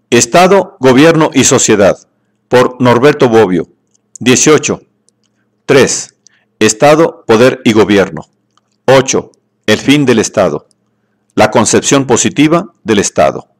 Estado, Gobierno y Sociedad, por Norberto Bobbio. 18. 3. Estado, Poder y Gobierno. 8. El fin del Estado. La concepción positiva del Estado.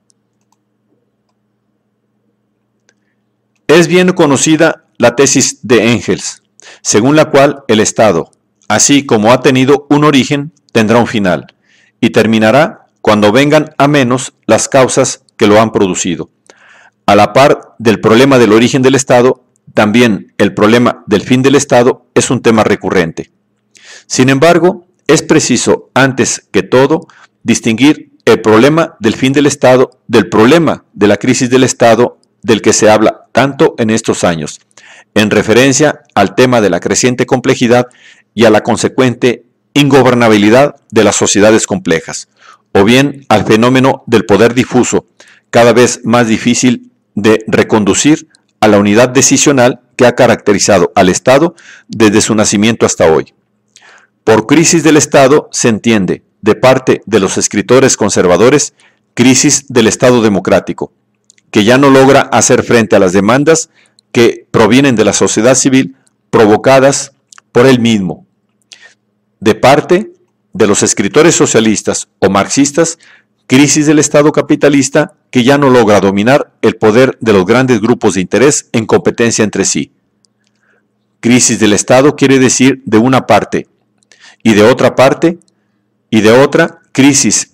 Es bien conocida la tesis de Engels, según la cual el Estado, así como ha tenido un origen, tendrá un final, y terminará cuando vengan a menos las causas que lo han producido. A la par del problema del origen del Estado, también el problema del fin del Estado es un tema recurrente. Sin embargo, es preciso, antes que todo, distinguir el problema del fin del Estado del problema de la crisis del Estado del que se habla tanto en estos años, en referencia al tema de la creciente complejidad y a la consecuente ingobernabilidad de las sociedades complejas, o bien al fenómeno del poder difuso, cada vez más difícil de reconducir a la unidad decisional que ha caracterizado al Estado desde su nacimiento hasta hoy. Por crisis del Estado se entiende, de parte de los escritores conservadores, crisis del Estado democrático, que ya no logra hacer frente a las demandas que provienen de la sociedad civil provocadas por él mismo. De parte de los escritores socialistas o marxistas, crisis del Estado capitalista que ya no logra dominar el poder de los grandes grupos de interés en competencia entre sí. Crisis del Estado quiere decir de una parte y de otra parte y de otra, crisis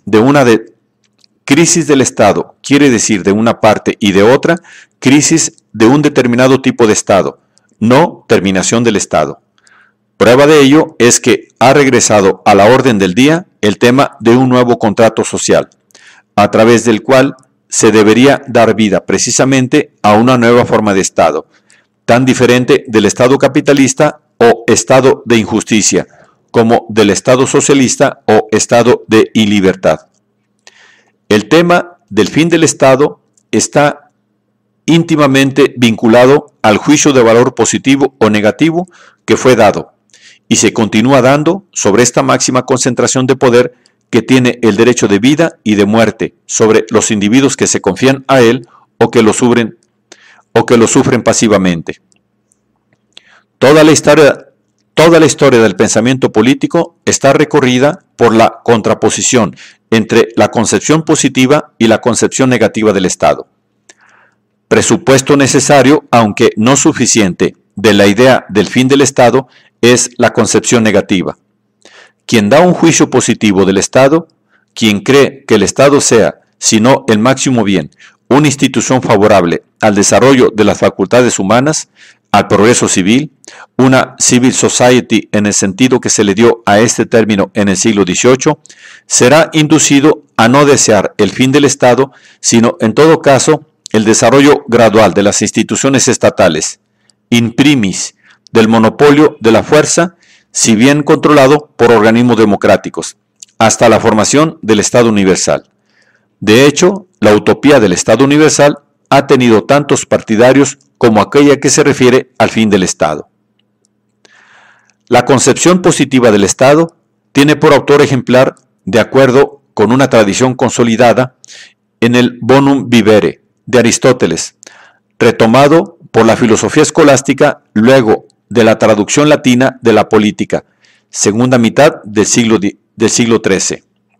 del Estado quiere decir de una parte y de otra, crisis de un determinado tipo de Estado, no terminación del Estado. Prueba de ello es que ha regresado a la orden del día el tema de un nuevo contrato social, a través del cual se debería dar vida precisamente a una nueva forma de Estado, tan diferente del Estado capitalista o Estado de injusticia, como del Estado socialista o Estado de ilibertad. El tema del fin del Estado está íntimamente vinculado al juicio de valor positivo o negativo que fue dado y se continúa dando sobre esta máxima concentración de poder que tiene el derecho de vida y de muerte sobre los individuos que se confían a él o que lo sufren pasivamente. Toda la historia del pensamiento político está recorrida por la contraposición entre la concepción positiva y la concepción negativa del Estado. Presupuesto necesario, aunque no suficiente, de la idea del fin del Estado es la concepción negativa. Quien da un juicio positivo del Estado, quien cree que el Estado sea, si no el máximo bien, una institución favorable al desarrollo de las facultades humanas, al progreso civil, una civil society en el sentido que se le dio a este término en el siglo XVIII, será inducido a no desear el fin del Estado, sino en todo caso el desarrollo gradual de las instituciones estatales, in primis del monopolio de la fuerza, si bien controlado por organismos democráticos, hasta la formación del Estado universal. De hecho, la utopía del Estado universal ha tenido tantos partidarios como aquella que se refiere al fin del Estado. La concepción positiva del Estado tiene por autor ejemplar, de acuerdo con una tradición consolidada, en el Bonum Vivere de Aristóteles, retomado por la filosofía escolástica luego de la traducción latina de la política, segunda mitad del siglo XIII.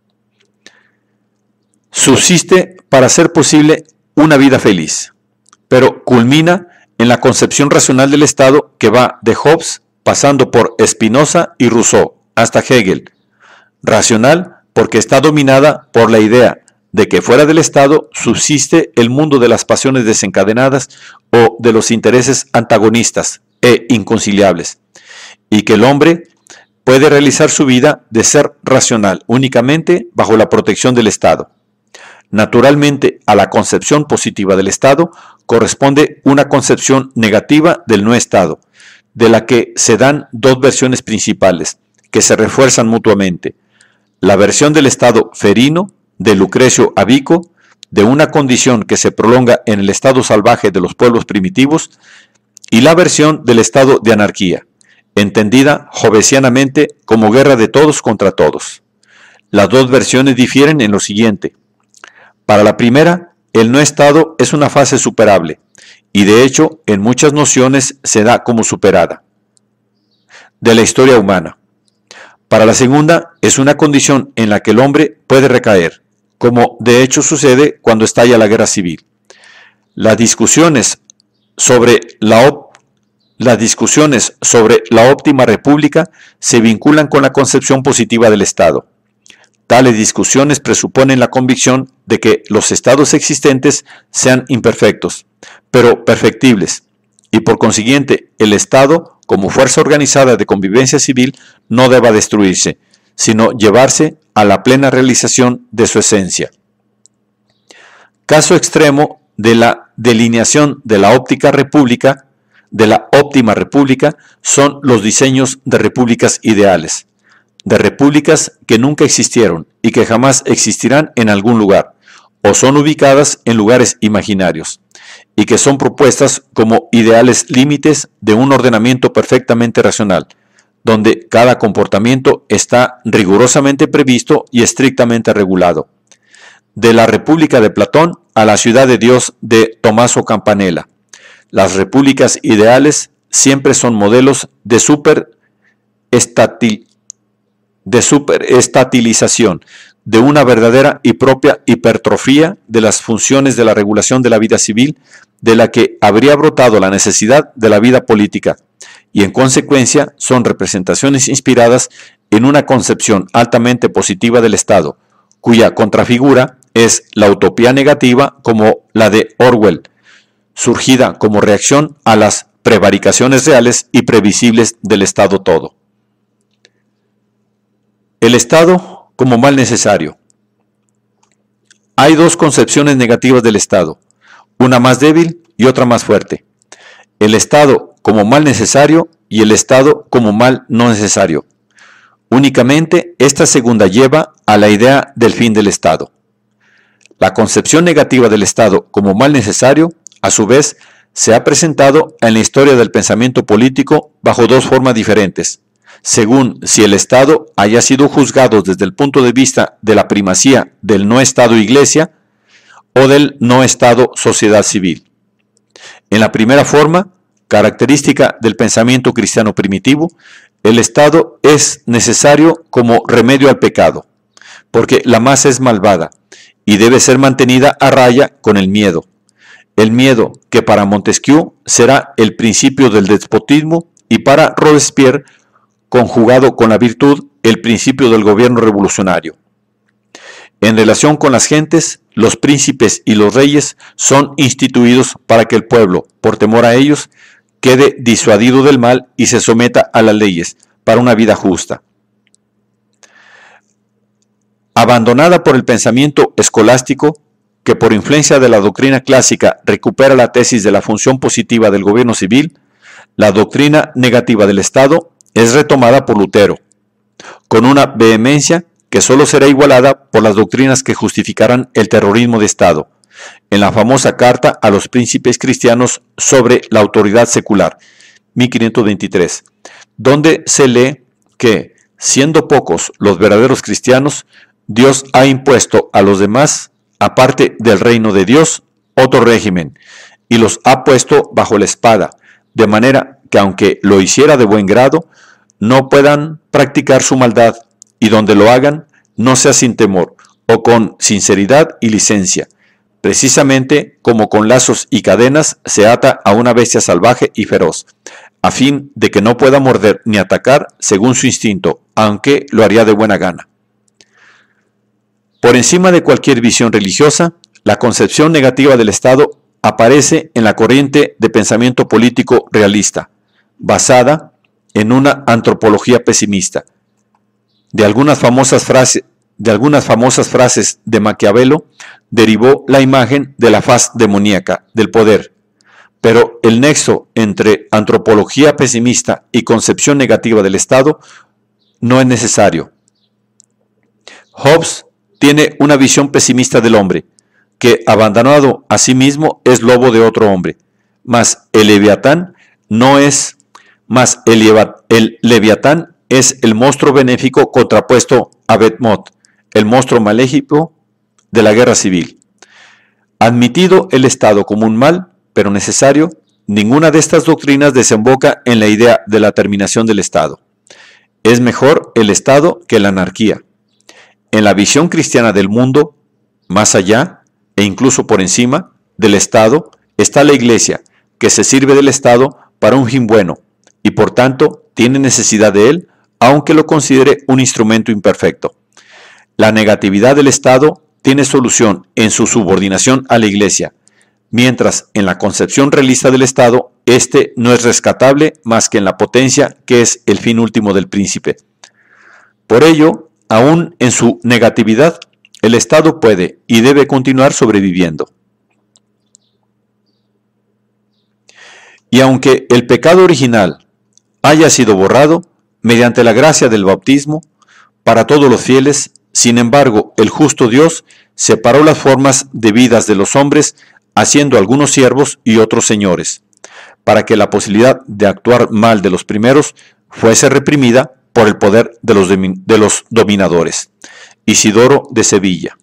Subsiste para hacer posible una vida feliz, pero culmina en la concepción racional del Estado que va de Hobbes, pasando por Spinoza y Rousseau, hasta Hegel. Racional porque está dominada por la idea de que fuera del Estado subsiste el mundo de las pasiones desencadenadas o de los intereses antagonistas e inconciliables, y que el hombre puede realizar su vida de ser racional únicamente bajo la protección del Estado. Naturalmente, a la concepción positiva del Estado corresponde una concepción negativa del no Estado, de la que se dan dos versiones principales, que se refuerzan mutuamente. La versión del Estado ferino, de Lucrecio Abico, de una condición que se prolonga en el estado salvaje de los pueblos primitivos, y la versión del estado de anarquía, entendida hobbesianamente como guerra de todos contra todos. Las dos versiones difieren en lo siguiente. Para la primera, el no Estado es una fase superable y de hecho en muchas nociones se da como superada de la historia humana. Para la segunda es una condición en la que el hombre puede recaer, como de hecho sucede cuando estalla la guerra civil. Las discusiones sobre la óptima república se vinculan con la concepción positiva del Estado. Tales discusiones presuponen la convicción de que los estados existentes sean imperfectos, pero perfectibles, y por consiguiente el Estado, como fuerza organizada de convivencia civil, no deba destruirse, sino llevarse a la plena realización de su esencia. Caso extremo de la delineación de la óptima república son los diseños de repúblicas ideales, de repúblicas que nunca existieron y que jamás existirán en algún lugar, o son ubicadas en lugares imaginarios, y que son propuestas como ideales límites de un ordenamiento perfectamente racional, donde cada comportamiento está rigurosamente previsto y estrictamente regulado. De la República de Platón a la Ciudad de Dios de Tommaso Campanella, las repúblicas ideales siempre son modelos de superestatilización, de una verdadera y propia hipertrofia de las funciones de la regulación de la vida civil, de la que habría brotado la necesidad de la vida política, y en consecuencia son representaciones inspiradas en una concepción altamente positiva del Estado, cuya contrafigura es la utopía negativa como la de Orwell, surgida como reacción a las prevaricaciones reales y previsibles del Estado todo. El Estado como mal necesario. Hay dos concepciones negativas del Estado, una más débil y otra más fuerte. El Estado como mal necesario y el Estado como mal no necesario. Únicamente esta segunda lleva a la idea del fin del Estado. La concepción negativa del Estado como mal necesario, a su vez, se ha presentado en la historia del pensamiento político bajo dos formas diferentes, según si el Estado haya sido juzgado desde el punto de vista de la primacía del no Estado Iglesia o del no Estado sociedad civil. En la primera forma, característica del pensamiento cristiano primitivo, el Estado es necesario como remedio al pecado, porque la masa es malvada y debe ser mantenida a raya con el miedo que para Montesquieu será el principio del despotismo y para Robespierre, conjugado con la virtud, el principio del gobierno revolucionario. En relación con las gentes, los príncipes y los reyes son instituidos para que el pueblo, por temor a ellos, quede disuadido del mal y se someta a las leyes para una vida justa. Abandonada por el pensamiento escolástico, que por influencia de la doctrina clásica recupera la tesis de la función positiva del gobierno civil, la doctrina negativa del Estado es retomada por Lutero, con una vehemencia que solo será igualada por las doctrinas que justificarán el terrorismo de Estado, en la famosa Carta a los Príncipes Cristianos sobre la autoridad secular, 1523, donde se lee que, siendo pocos los verdaderos cristianos, Dios ha impuesto a los demás, aparte del reino de Dios, otro régimen, y los ha puesto bajo la espada, de manera que aunque lo hiciera de buen grado, no puedan practicar su maldad, y donde lo hagan, no sea sin temor, o con sinceridad y licencia, precisamente como con lazos y cadenas se ata a una bestia salvaje y feroz, a fin de que no pueda morder ni atacar según su instinto, aunque lo haría de buena gana. Por encima de cualquier visión religiosa, la concepción negativa del Estado aparece en la corriente de pensamiento político realista, basada en una antropología pesimista. De algunas famosas frases de Maquiavelo derivó la imagen de la faz demoníaca del poder, pero el nexo entre antropología pesimista y concepción negativa del Estado no es necesario. Hobbes tiene una visión pesimista del hombre, que abandonado a sí mismo es lobo de otro hombre, mas el Leviatán es el monstruo benéfico contrapuesto a Behemoth, el monstruo maléfico de la guerra civil. Admitido el Estado como un mal, pero necesario, ninguna de estas doctrinas desemboca en la idea de la terminación del Estado. Es mejor el Estado que la anarquía. En la visión cristiana del mundo, más allá, e incluso por encima, del Estado, está la Iglesia, que se sirve del Estado para un fin bueno, y por tanto tiene necesidad de él, aunque lo considere un instrumento imperfecto. La negatividad del Estado tiene solución en su subordinación a la Iglesia, mientras en la concepción realista del Estado, éste no es rescatable más que en la potencia que es el fin último del príncipe. Por ello, aún en su negatividad, el Estado puede y debe continuar sobreviviendo. Y aunque el pecado original haya sido borrado mediante la gracia del bautismo para todos los fieles, sin embargo, el justo Dios separó las formas debidas de los hombres, haciendo algunos siervos y otros señores, para que la posibilidad de actuar mal de los primeros fuese reprimida por el poder de los dominadores. Isidoro de Sevilla.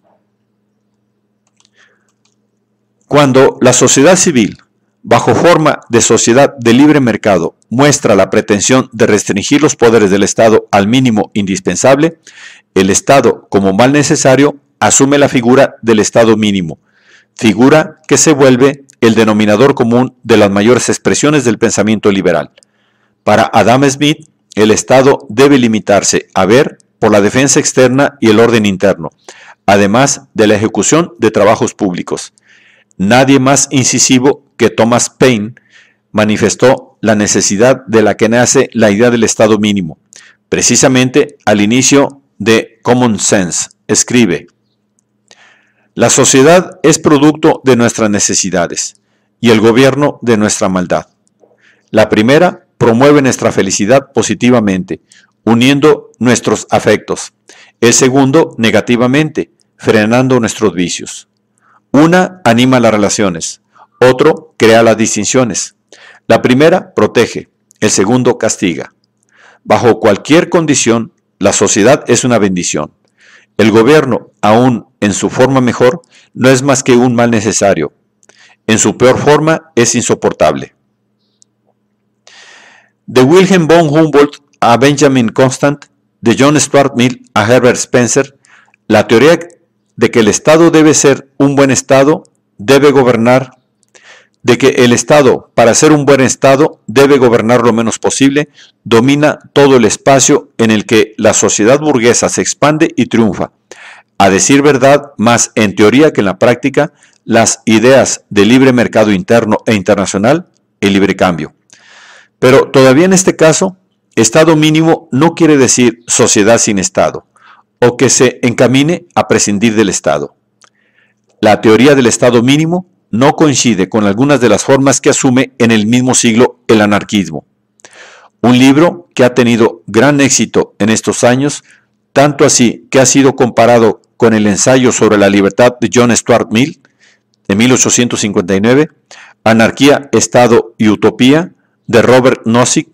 Cuando la sociedad civil, bajo forma de sociedad de libre mercado, muestra la pretensión de restringir los poderes del Estado al mínimo indispensable, el Estado, como mal necesario, asume la figura del Estado mínimo, figura que se vuelve el denominador común de las mayores expresiones del pensamiento liberal. Para Adam Smith, el Estado debe limitarse a ver por la defensa externa y el orden interno, además de la ejecución de trabajos públicos. Nadie más incisivo que Thomas Paine manifestó la necesidad de la que nace la idea del Estado mínimo. Precisamente al inicio de Common Sense, escribe: la sociedad es producto de nuestras necesidades y el gobierno de nuestra maldad. La primera promueve nuestra felicidad positivamente, uniendo nuestros afectos. El segundo, negativamente, frenando nuestros vicios. Una anima las relaciones, otro crea las distinciones. La primera protege, el segundo castiga. Bajo cualquier condición, la sociedad es una bendición. El gobierno, aún en su forma mejor, no es más que un mal necesario. En su peor forma es insoportable. De Wilhelm von Humboldt a Benjamin Constant, de John Stuart Mill a Herbert Spencer, la teoría de que el Estado debe ser un buen Estado, debe gobernar, de que el Estado, para ser un buen Estado, debe gobernar lo menos posible, domina todo el espacio en el que la sociedad burguesa se expande y triunfa. A decir verdad, más en teoría que en la práctica, las ideas de libre mercado interno e internacional, el libre cambio. Pero todavía en este caso, Estado mínimo no quiere decir sociedad sin Estado, o que se encamine a prescindir del Estado. La teoría del Estado mínimo no coincide con algunas de las formas que asume en el mismo siglo el anarquismo. Un libro que ha tenido gran éxito en estos años, tanto así que ha sido comparado con el ensayo sobre la libertad de John Stuart Mill, de 1859, Anarquía, Estado y Utopía, de Robert Nozick,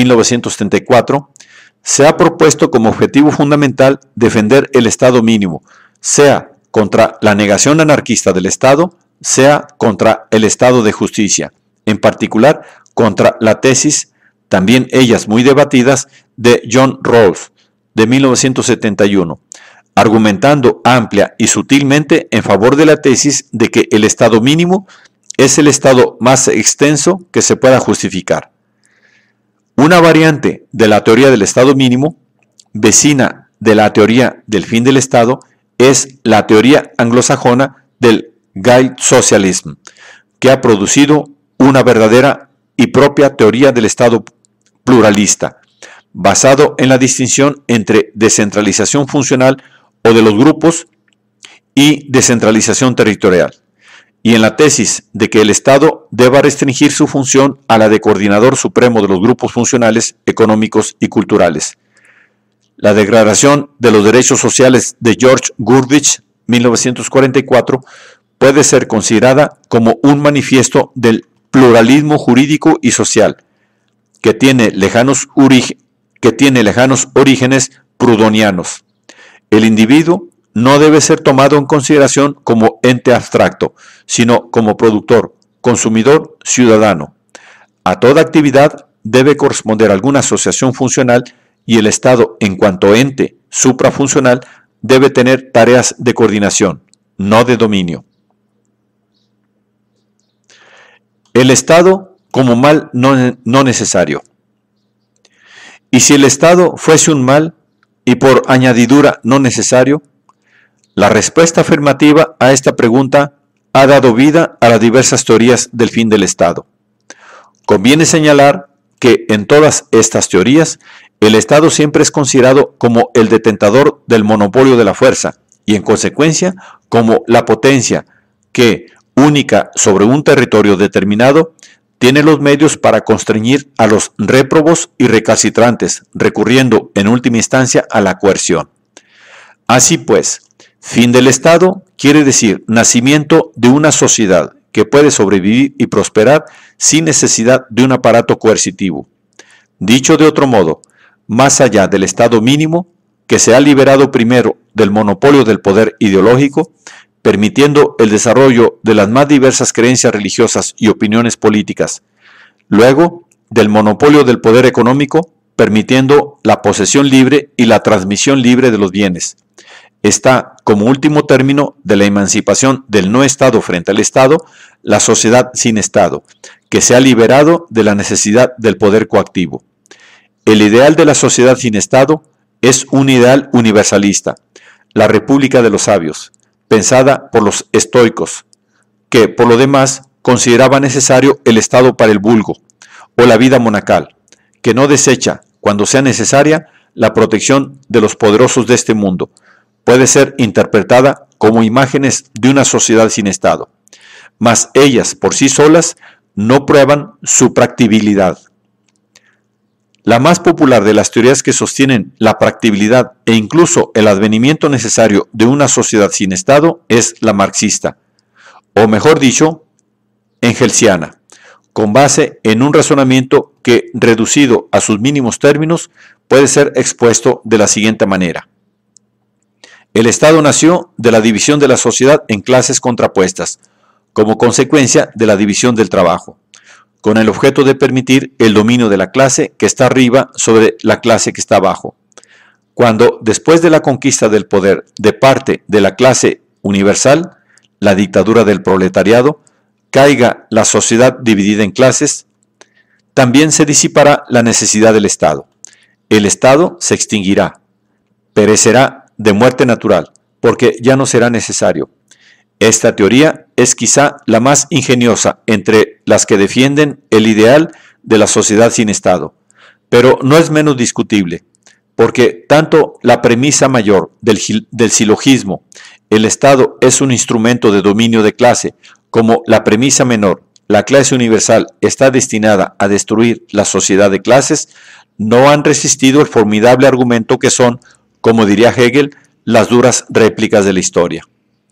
1934, se ha propuesto como objetivo fundamental defender el Estado mínimo, sea contra la negación anarquista del Estado, sea contra el Estado de justicia, en particular contra la tesis, también ellas muy debatidas, de John Rawls, de 1971, argumentando amplia y sutilmente en favor de la tesis de que el Estado mínimo es el Estado más extenso que se pueda justificar. Una variante de la teoría del Estado mínimo, vecina de la teoría del fin del Estado, es la teoría anglosajona del Guild Socialism, que ha producido una verdadera y propia teoría del Estado pluralista, basado en la distinción entre descentralización funcional o de los grupos y descentralización territorial, y en la tesis de que el Estado deba restringir su función a la de coordinador supremo de los grupos funcionales, económicos y culturales. La Declaración de los Derechos Sociales de George Goodrich, 1944, puede ser considerada como un manifiesto del pluralismo jurídico y social, que tiene lejanos orígenes proudhonianos. El individuo, no debe ser tomado en consideración como ente abstracto, sino como productor, consumidor, ciudadano. A toda actividad debe corresponder alguna asociación funcional y el Estado, en cuanto ente suprafuncional, debe tener tareas de coordinación, no de dominio. El Estado como mal no necesario. Y si el Estado fuese un mal, y por añadidura no necesario, la respuesta afirmativa a esta pregunta ha dado vida a las diversas teorías del fin del Estado. Conviene señalar que en todas estas teorías, el Estado siempre es considerado como el detentor del monopolio de la fuerza y en consecuencia como la potencia que, única sobre un territorio determinado, tiene los medios para constreñir a los réprobos y recalcitrantes, recurriendo en última instancia a la coerción. Así pues, fin del Estado quiere decir nacimiento de una sociedad que puede sobrevivir y prosperar sin necesidad de un aparato coercitivo. Dicho de otro modo, más allá del Estado mínimo, que se ha liberado primero del monopolio del poder ideológico, permitiendo el desarrollo de las más diversas creencias religiosas y opiniones políticas, luego del monopolio del poder económico, permitiendo la posesión libre y la transmisión libre de los bienes. Está, como último término de la emancipación del no Estado frente al Estado, la sociedad sin Estado, que se ha liberado de la necesidad del poder coactivo. El ideal de la sociedad sin Estado es un ideal universalista, la República de los Sabios, pensada por los estoicos, que por lo demás consideraba necesario el Estado para el vulgo, o la vida monacal, que no desecha, cuando sea necesaria, la protección de los poderosos de este mundo. Puede ser interpretada como imágenes de una sociedad sin Estado, mas ellas por sí solas no prueban su practicabilidad. La más popular de las teorías que sostienen la practicabilidad e incluso el advenimiento necesario de una sociedad sin Estado es la marxista, o mejor dicho, engelsiana, con base en un razonamiento que, reducido a sus mínimos términos, puede ser expuesto de la siguiente manera. El Estado nació de la división de la sociedad en clases contrapuestas, como consecuencia de la división del trabajo, con el objeto de permitir el dominio de la clase que está arriba sobre la clase que está abajo. Cuando, después de la conquista del poder de parte de la clase universal, la dictadura del proletariado, caiga la sociedad dividida en clases, también se disipará la necesidad del Estado. El Estado se extinguirá, perecerá de muerte natural, porque ya no será necesario. Esta teoría es quizá la más ingeniosa entre las que defienden el ideal de la sociedad sin Estado, pero no es menos discutible, porque tanto la premisa mayor del silogismo, el Estado es un instrumento de dominio de clase, como la premisa menor, la clase universal está destinada a destruir la sociedad de clases, no han resistido el formidable argumento que son, como diría Hegel, las duras réplicas de la historia.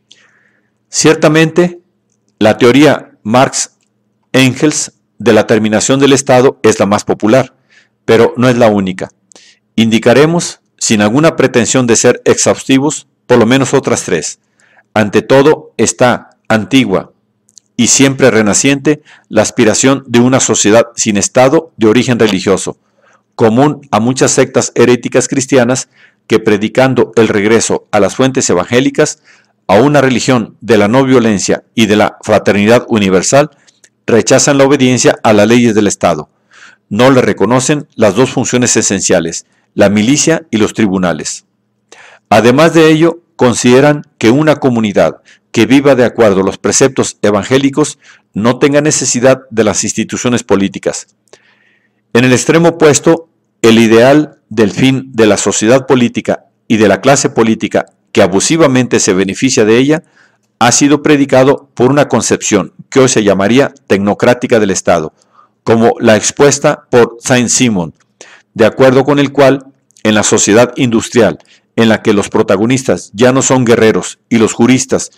Ciertamente, la teoría Marx-Engels de la terminación del Estado es la más popular, pero no es la única. Indicaremos, sin alguna pretensión de ser exhaustivos, por lo menos otras tres. Ante todo está antigua y siempre renaciente la aspiración de una sociedad sin Estado de origen religioso, común a muchas sectas heréticas cristianas que, predicando el regreso a las fuentes evangélicas, a una religión de la no violencia y de la fraternidad universal, rechazan la obediencia a las leyes del Estado. No le reconocen las dos funciones esenciales, la milicia y los tribunales. Además de ello, consideran que una comunidad que viva de acuerdo a los preceptos evangélicos no tenga necesidad de las instituciones políticas. En el extremo opuesto, el ideal del fin de la sociedad política y de la clase política que abusivamente se beneficia de ella, ha sido predicado por una concepción que hoy se llamaría tecnocrática del Estado, como la expuesta por Saint-Simon, de acuerdo con el cual, en la sociedad industrial, en la que los protagonistas ya no son guerreros y los juristas,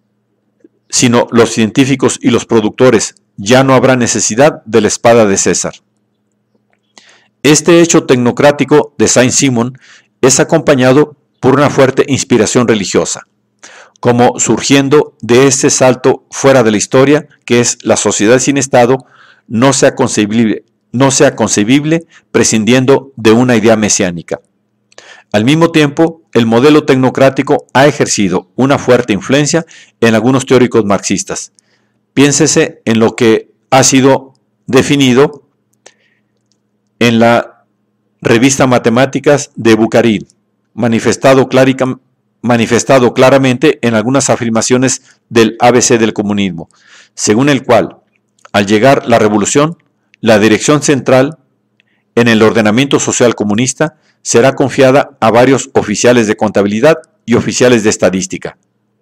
sino los científicos y los productores, ya no habrá necesidad de la espada de César. Este hecho tecnocrático de Saint-Simon es acompañado por una fuerte inspiración religiosa, como surgiendo de este salto fuera de la historia, que es la sociedad sin Estado, no sea concebible prescindiendo de una idea mesiánica. Al mismo tiempo, el modelo tecnocrático ha ejercido una fuerte influencia en algunos teóricos marxistas. Piénsese en lo que ha sido definido en la revista Matemáticas de Bukharin, manifestado claramente en algunas afirmaciones del ABC del comunismo, según el cual, al llegar la revolución, la dirección central en el ordenamiento social comunista será confiada a varios oficiales de contabilidad y oficiales de estadística.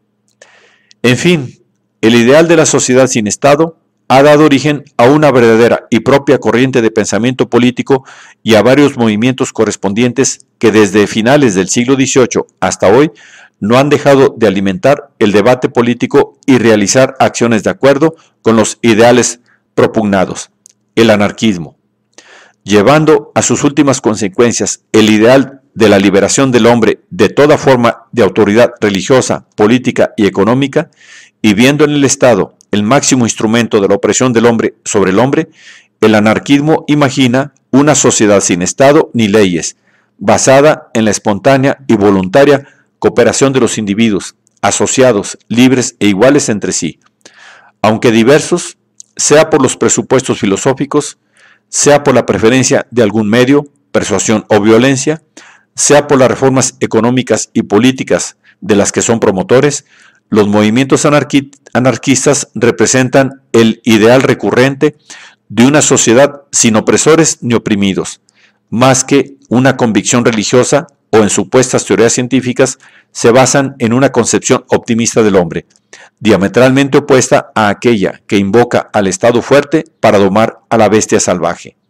En fin, el ideal de la sociedad sin Estado ha dado origen a una verdadera y propia corriente de pensamiento político y a varios movimientos correspondientes que desde finales del siglo XVIII hasta hoy no han dejado de alimentar el debate político y realizar acciones de acuerdo con los ideales propugnados, el anarquismo, llevando a sus últimas consecuencias el ideal de la liberación del hombre de toda forma de autoridad religiosa, política y económica, y viendo en el Estado el máximo instrumento de la opresión del hombre sobre el hombre, el anarquismo imagina una sociedad sin Estado ni leyes, basada en la espontánea y voluntaria cooperación de los individuos, asociados, libres e iguales entre sí, aunque diversos, sea por los presupuestos filosóficos, sea por la preferencia de algún medio, persuasión o violencia, sea por las reformas económicas y políticas de las que son promotores. Los movimientos anarquistas representan el ideal recurrente de una sociedad sin opresores ni oprimidos, más que una convicción religiosa o en supuestas teorías científicas, se basan en una concepción optimista del hombre, diametralmente opuesta a aquella que invoca al Estado fuerte para domar a la bestia salvaje.